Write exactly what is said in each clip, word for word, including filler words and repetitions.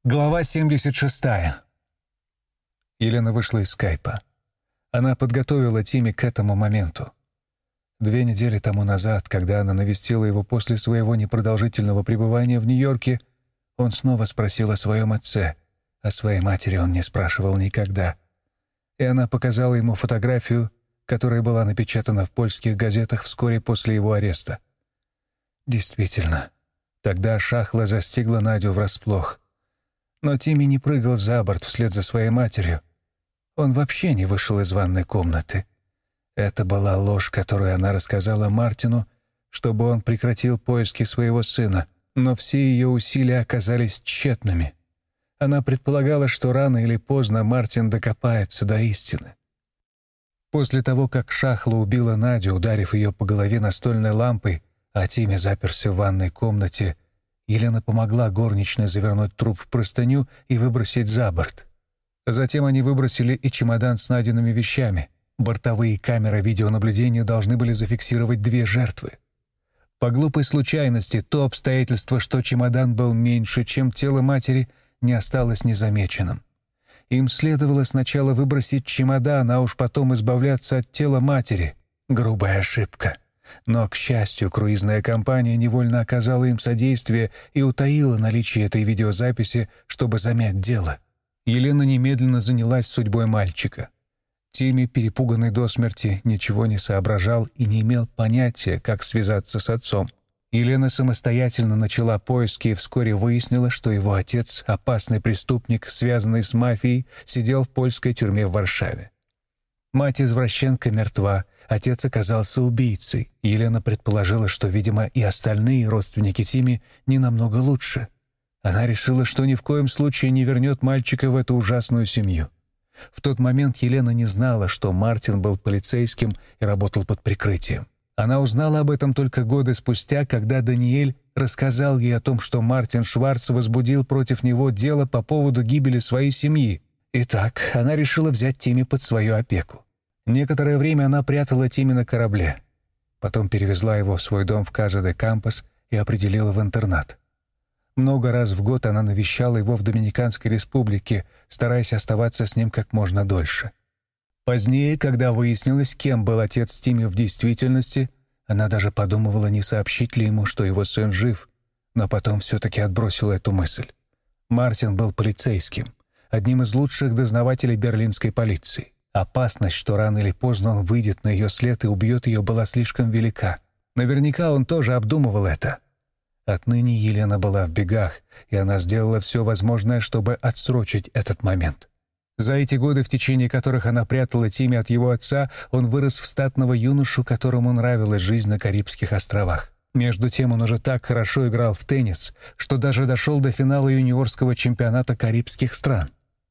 Глава семьдесят шесть. Елена вышла из скайпа. Она подготовила Тимми к этому моменту. Две недели тому назад, когда она навестила его после своего непродолжительного пребывания в Нью-Йорке, он снова спросил о своем отце. О своей матери он не спрашивал никогда. И она показала ему фотографию, которая была напечатана в польских газетах вскоре после его ареста. Действительно, тогда Шахла застигла Надю врасплох. Но Тимми не прыгал за борт вслед за своей матерью. Он вообще не вышел из ванной комнаты. Это была ложь, которую она рассказала Мартину, чтобы он прекратил поиски своего сына, но все ее усилия оказались тщетными. Она предполагала, что рано или поздно Мартин докопается до истины. После того, как Шахла убила Надю, ударив ее по голове настольной лампой, а Тимми заперся в ванной комнате, Елена помогла горничной завернуть труп в простыню и выбросить за борт. Затем они выбросили и чемодан с найденными вещами. Бортовые камеры видеонаблюдения должны были зафиксировать две жертвы. По глупой случайности, то обстоятельство, что чемодан был меньше, чем тело матери, не осталось незамеченным. Им следовало сначала выбросить чемодан, а уж потом избавляться от тела матери. Грубая ошибка. Но, к счастью, круизная компания невольно оказала им содействие и утаила наличие этой видеозаписи, чтобы замять дело. Елена немедленно занялась судьбой мальчика. Тимми, перепуганный до смерти, ничего не соображал и не имел понятия, как связаться с отцом. Елена самостоятельно начала поиски и вскоре выяснила, что его отец, опасный преступник, связанный с мафией, сидел в польской тюрьме в Варшаве. Мать-извращенка мертва, отец оказался убийцей. Елена предположила, что, видимо, и остальные родственники Тимми не намного лучше. Она решила, что ни в коем случае не вернет мальчика в эту ужасную семью. В тот момент Елена не знала, что Мартин был полицейским и работал под прикрытием. Она узнала об этом только годы спустя, когда Даниэль рассказал ей о том, что Мартин Шварц возбудил против него дело по поводу гибели своей семьи. Итак, она решила взять Тимми под свою опеку. Некоторое время она прятала Тимми на корабле. Потом перевезла его в свой дом в Каза-де-Кампос и определила в интернат. Много раз в год она навещала его в Доминиканской республике, стараясь оставаться с ним как можно дольше. Позднее, когда выяснилось, кем был отец Тимми в действительности, она даже подумывала, не сообщить ли ему, что его сын жив, но потом все-таки отбросила эту мысль. Мартин был полицейским, одним из лучших дознавателей берлинской полиции. Опасность, что рано или поздно он выйдет на ее след и убьет ее, была слишком велика. Наверняка он тоже обдумывал это. Отныне Елена была в бегах, и она сделала все возможное, чтобы отсрочить этот момент. За эти годы, в течение которых она прятала Тимми от его отца, он вырос в статного юношу, которому нравилась жизнь на Карибских островах. Между тем он уже так хорошо играл в теннис, что даже дошел до финала юниорского чемпионата карибских стран.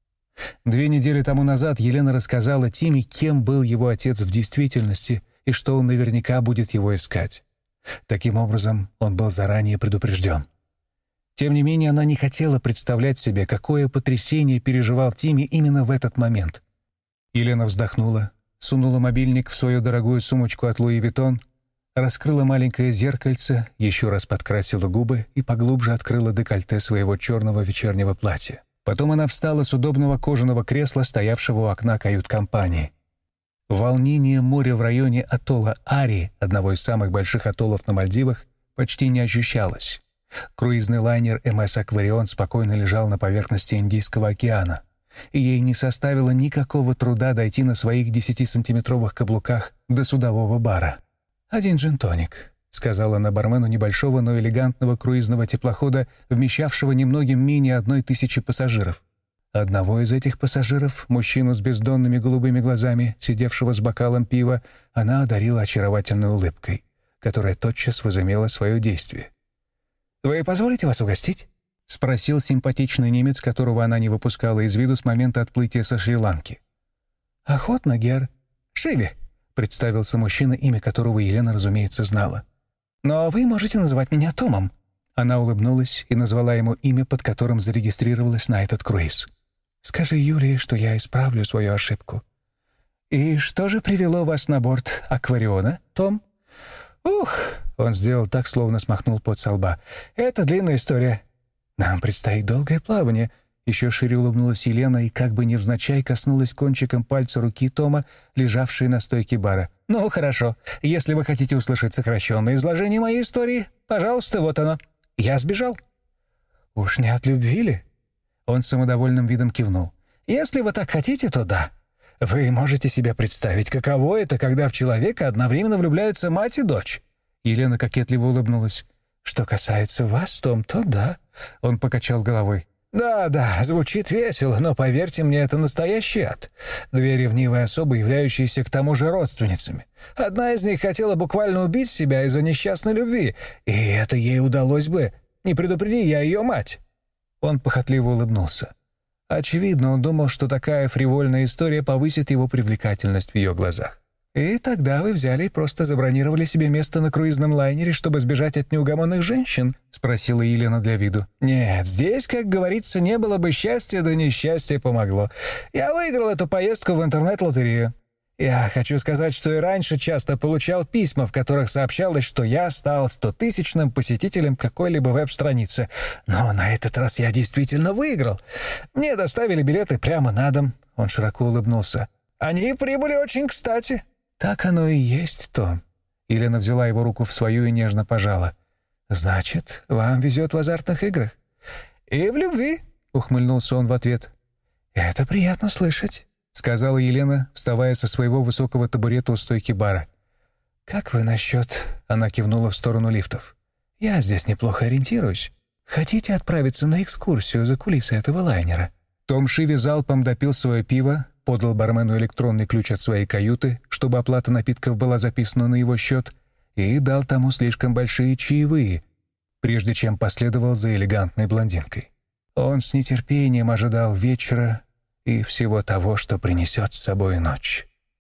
Две недели тому назад Елена рассказала Тимми, кем был его отец в действительности и что он наверняка будет его искать. Таким образом, он был заранее предупрежден. Тем не менее, она не хотела представлять себе, какое потрясение переживал Тимми именно в этот момент. Елена вздохнула, сунула мобильник в свою дорогую сумочку от Луи Виттон, раскрыла маленькое зеркальце, еще раз подкрасила губы и поглубже открыла декольте своего черного вечернего платья. Потом она встала с удобного кожаного кресла, стоявшего у окна кают-компании. Волнение моря в районе атолла Ари, одного из самых больших атоллов на Мальдивах, почти не ощущалось. Круизный лайнер эм эс «Акварион» спокойно лежал на поверхности Индийского океана, и ей не составило никакого труда дойти на своих десятисантиметровых каблуках до судового бара. «Один джин-тоник», — сказала она бармену небольшого, но элегантного круизного теплохода, вмещавшего немногим менее одной тысячи пассажиров. Одного из этих пассажиров, мужчину с бездонными голубыми глазами, сидевшего с бокалом пива, она одарила очаровательной улыбкой, которая тотчас возымела свое действие. «Вы позволите вас угостить?» — спросил симпатичный немец, которого она не выпускала из виду с момента отплытия со Шри-Ланки. «Охотно, гер. Шиви», — представился мужчина, имя которого Елена, разумеется, знала. «Но вы можете называть меня Томом». Она улыбнулась и назвала ему имя, под которым зарегистрировалась на этот круиз. «Скажи Юлии, что я исправлю свою ошибку». «И что же привело вас на борт «Аквариона», Том?» «Ух!» — он сделал так, словно смахнул пот со лба. «Это длинная история». «Нам предстоит долгое плавание», — еще шире улыбнулась Елена и как бы невзначай коснулась кончиком пальца руки Тома, лежавшей на стойке бара. «Ну, хорошо. Если вы хотите услышать сокращенное изложение моей истории, пожалуйста, вот оно. Я сбежал». «Уж не от любви ли?» Он с самодовольным видом кивнул. «Если вы так хотите, то да. Вы можете себе представить, каково это, когда в человека одновременно влюбляются мать и дочь?» Елена кокетливо улыбнулась. «Что касается вас, Том, то да». Он покачал головой. «Да, да, звучит весело, но поверьте мне, это настоящий ад. Две ревнивые особы, являющиеся к тому же родственницами. Одна из них хотела буквально убить себя из-за несчастной любви, и это ей удалось бы. Не предупреди я ее мать». Он похотливо улыбнулся. Очевидно, он думал, что такая фривольная история повысит его привлекательность в ее глазах. «И тогда вы взяли и просто забронировали себе место на круизном лайнере, чтобы сбежать от неугомонных женщин?» — спросила Елена для виду. «Нет, здесь, как говорится, не было бы счастья, да несчастье помогло. Я выиграл эту поездку в интернет-лотерею. Я хочу сказать, что и раньше часто получал письма, в которых сообщалось, что я стал стотысячным посетителем какой-либо веб-страницы. Но на этот раз я действительно выиграл. Мне доставили билеты прямо на дом». Он широко улыбнулся. «Они прибыли очень кстати». «Так оно и есть, Том». Елена взяла его руку в свою и нежно пожала. «Значит, вам везет в азартных играх?» «И в любви», — ухмыльнулся он в ответ. «Это приятно слышать», — сказала Елена, вставая со своего высокого табурета у стойки бара. «Как вы насчет...» — она кивнула в сторону лифтов. «Я здесь неплохо ориентируюсь. Хотите отправиться на экскурсию за кулисы этого лайнера?» Том Шиви залпом допил свое пиво, подал бармену электронный ключ от своей каюты, чтобы оплата напитков была записана на его счет, и дал тому слишком большие чаевые, прежде чем последовал за элегантной блондинкой. Он с нетерпением ожидал вечера и всего того, что принесет с собой ночь.